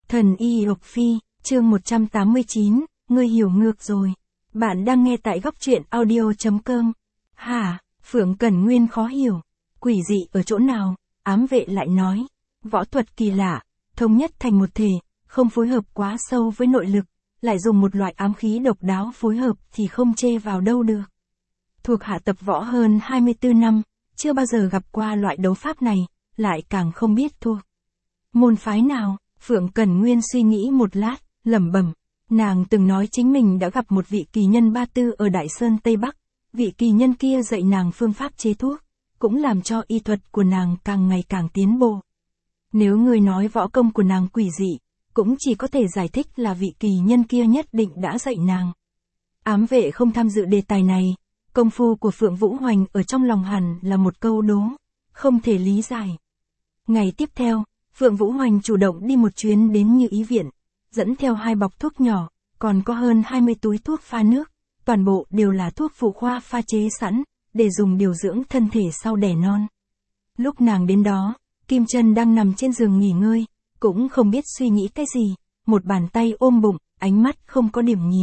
Thần y Lộc Phi, chương 189, ngươi hiểu ngược rồi. Bạn đang nghe tại góc truyện audio.com. Hả, Phượng Cẩn Nguyên khó hiểu. Quỷ dị ở chỗ nào? Ám vệ lại nói. Võ thuật kỳ lạ, thống nhất thành một thể, không phối hợp quá sâu với nội lực, lại dùng một loại ám khí độc đáo phối hợp thì không chê vào đâu được. Thuộc hạ tập võ hơn 24 năm, chưa bao giờ gặp qua loại đấu pháp này, lại càng không biết thuộc môn phái nào. Phượng Cẩn Nguyên suy nghĩ một lát, lẩm bẩm. Nàng từng nói chính mình đã gặp một vị kỳ nhân Ba Tư ở Đại Sơn Tây Bắc. Vị kỳ nhân kia dạy nàng phương pháp chế thuốc, cũng làm cho y thuật của nàng càng ngày càng tiến bộ. Nếu người nói võ công của nàng quỷ dị, cũng chỉ có thể giải thích là vị kỳ nhân kia nhất định đã dạy nàng. Ám vệ không tham dự đề tài này, công phu của Phượng Vũ Hoành ở trong lòng hẳn là một câu đố, không thể lý giải. Ngày tiếp theo, Phượng Vũ Hoành chủ động đi một chuyến đến Như Ý Viện, dẫn theo 2 bọc thuốc nhỏ, còn có hơn 20 túi thuốc pha nước, toàn bộ đều là thuốc phụ khoa pha chế sẵn, để dùng điều dưỡng thân thể sau đẻ non. Lúc nàng đến đó, Kim Chân đang nằm trên giường nghỉ ngơi, cũng không biết suy nghĩ cái gì, một bàn tay ôm bụng, ánh mắt không có điểm nhìn.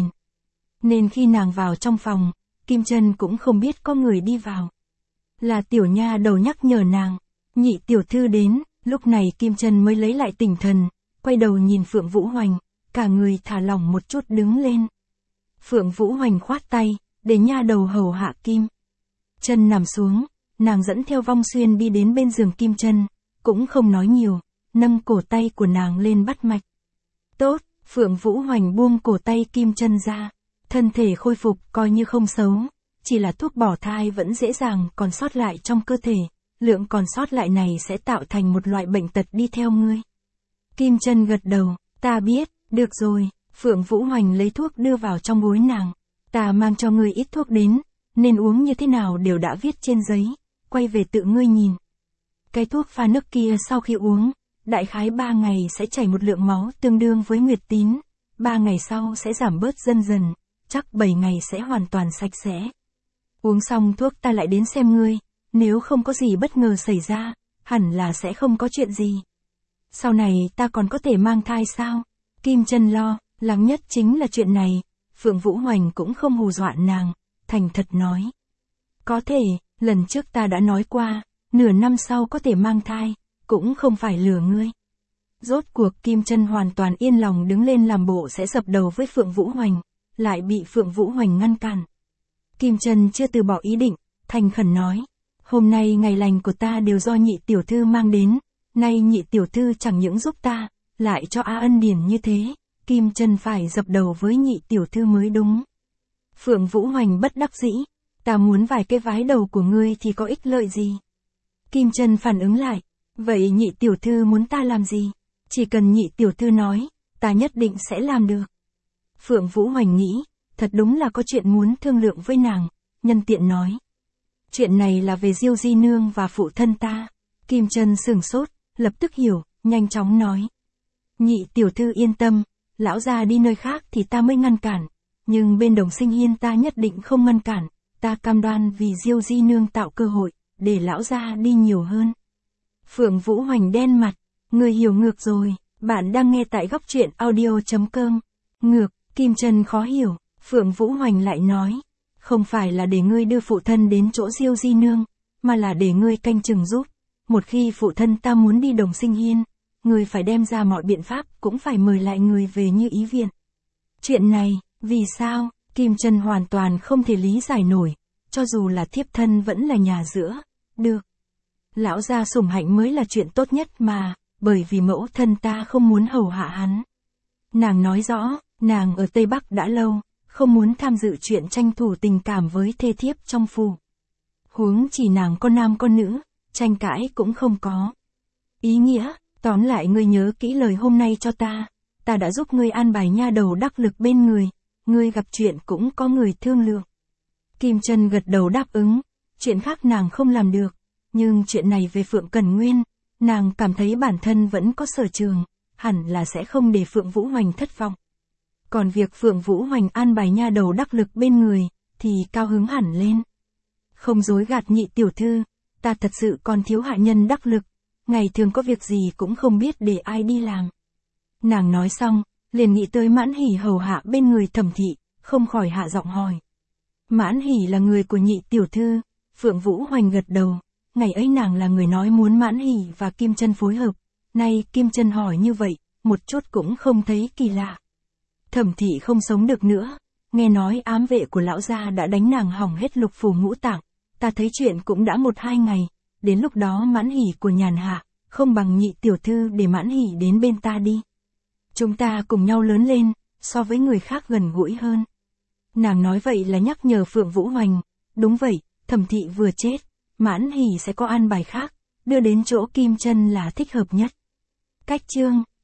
Nên khi nàng vào trong phòng, Kim Chân cũng không biết có người đi vào. Là tiểu nha đầu nhắc nhở nàng, Nhị tiểu thư đến. Lúc này Kim Chân mới lấy lại tinh thần, quay đầu nhìn Phượng Vũ Hoành, cả người thả lỏng một chút đứng lên. Phượng Vũ Hoành khoát tay, để nha đầu hầu hạ Kim Chân nằm xuống, nàng dẫn theo Vong Xuyên đi đến bên giường Kim Chân, cũng không nói nhiều, nâng cổ tay của nàng lên bắt mạch. Tốt, Phượng Vũ Hoành buông cổ tay Kim Chân ra, thân thể khôi phục coi như không xấu, chỉ là thuốc bỏ thai vẫn dễ dàng còn sót lại trong cơ thể. Lượng còn sót lại này sẽ tạo thành một loại bệnh tật đi theo ngươi. Kim Chân gật đầu, ta biết, được rồi. Phượng Vũ Hoành lấy thuốc đưa vào trong gối nàng. Ta mang cho ngươi ít thuốc đến, nên uống như thế nào đều đã viết trên giấy, quay về tự ngươi nhìn. Cái thuốc pha nước kia sau khi uống, đại khái 3 ngày sẽ chảy một lượng máu tương đương với nguyệt tín, 3 ngày sau sẽ giảm bớt dần dần, chắc 7 ngày sẽ hoàn toàn sạch sẽ. Uống xong thuốc ta lại đến xem ngươi. Nếu không có gì bất ngờ xảy ra, hẳn là sẽ không có chuyện gì. Sau này ta còn có thể mang thai sao? Kim Chân lo lắng nhất chính là chuyện này. Phượng Vũ Hoành cũng không hù dọa nàng, thành thật nói. Có thể, lần trước ta đã nói qua, nửa năm sau có thể mang thai, cũng không phải lừa ngươi. Rốt cuộc Kim Chân hoàn toàn yên lòng đứng lên làm bộ sẽ dập đầu với Phượng Vũ Hoành, lại bị Phượng Vũ Hoành ngăn cản. Kim Chân chưa từ bỏ ý định, thành khẩn nói. Hôm nay ngày lành của ta đều do Nhị tiểu thư mang đến, nay Nhị tiểu thư chẳng những giúp ta, lại cho ân điển như thế, Kim Chân phải dập đầu với Nhị tiểu thư mới đúng. Phượng Vũ Hoành bất đắc dĩ, ta muốn vài cái vái đầu của ngươi thì có ích lợi gì? Kim Chân phản ứng lại, vậy Nhị tiểu thư muốn ta làm gì? Chỉ cần Nhị tiểu thư nói, ta nhất định sẽ làm được. Phượng Vũ Hoành nghĩ, thật đúng là có chuyện muốn thương lượng với nàng, nhân tiện nói. Chuyện này là về Diêu Di Nương và phụ thân ta. Kim Chân sửng sốt, lập tức hiểu, nhanh chóng nói. Nhị tiểu thư yên tâm, lão gia đi nơi khác thì ta mới ngăn cản, nhưng bên Đồng Sinh Hiên ta nhất định không ngăn cản, ta cam đoan vì Diêu Di Nương tạo cơ hội, để lão gia đi nhiều hơn. Phượng Vũ Hoành đen mặt, người hiểu ngược rồi, bạn đang nghe tại góc truyện audio.com. Ngược, Kim Chân khó hiểu, Phượng Vũ Hoành lại nói. Không phải là để ngươi đưa phụ thân đến chỗ Diêu Di Nương, mà là để ngươi canh chừng giúp. Một khi phụ thân ta muốn đi Đồng Sinh Hiên, ngươi phải đem ra mọi biện pháp, cũng phải mời lại người về Như Ý Viện. Chuyện này, vì sao? Kim Chân hoàn toàn không thể lý giải nổi, cho dù là thiếp thân vẫn là nhà giữa. Được. Lão gia sủng hạnh mới là chuyện tốt nhất mà, bởi vì mẫu thân ta không muốn hầu hạ hắn. Nàng nói rõ, nàng ở Tây Bắc đã lâu. Không muốn tham dự chuyện tranh thủ tình cảm với thê thiếp trong phủ. Huống chỉ nàng con nam con nữ, tranh cãi cũng không có. Ý nghĩa, tóm lại ngươi nhớ kỹ lời hôm nay cho ta đã giúp ngươi an bài nha đầu đắc lực bên người, ngươi gặp chuyện cũng có người thương lượng. Kim Chân gật đầu đáp ứng, chuyện khác nàng không làm được, nhưng chuyện này về Phượng Cẩn Nguyên, nàng cảm thấy bản thân vẫn có sở trường, hẳn là sẽ không để Phượng Vũ Hoành thất vọng. Còn việc Phượng Vũ Hoành an bài nha đầu đắc lực bên người, thì cao hứng hẳn lên. Không dối gạt Nhị tiểu thư, ta thật sự còn thiếu hạ nhân đắc lực, ngày thường có việc gì cũng không biết để ai đi làm. Nàng nói xong, liền nghĩ tới Mãn Hỉ hầu hạ bên người Thẩm thị, không khỏi hạ giọng hỏi. Mãn Hỉ là người của nhị tiểu thư, Phượng Vũ Hoành gật đầu, ngày ấy nàng là người nói muốn Mãn Hỉ và Kim Chân phối hợp, nay Kim Chân hỏi như vậy, một chút cũng không thấy kỳ lạ. Thẩm thị không sống được nữa, nghe nói ám vệ của lão gia đã đánh nàng hỏng hết lục phủ ngũ tạng, ta thấy chuyện cũng đã 1-2 ngày, đến lúc đó Mãn Hỉ của nhàn hạ, không bằng nhị tiểu thư để Mãn Hỉ đến bên ta đi. Chúng ta cùng nhau lớn lên, so với người khác gần gũi hơn. Nàng nói vậy là nhắc nhở Phượng Vũ Hoành, đúng vậy, Thẩm thị vừa chết, Mãn Hỉ sẽ có an bài khác, đưa đến chỗ Kim Chân là thích hợp nhất. Cách chương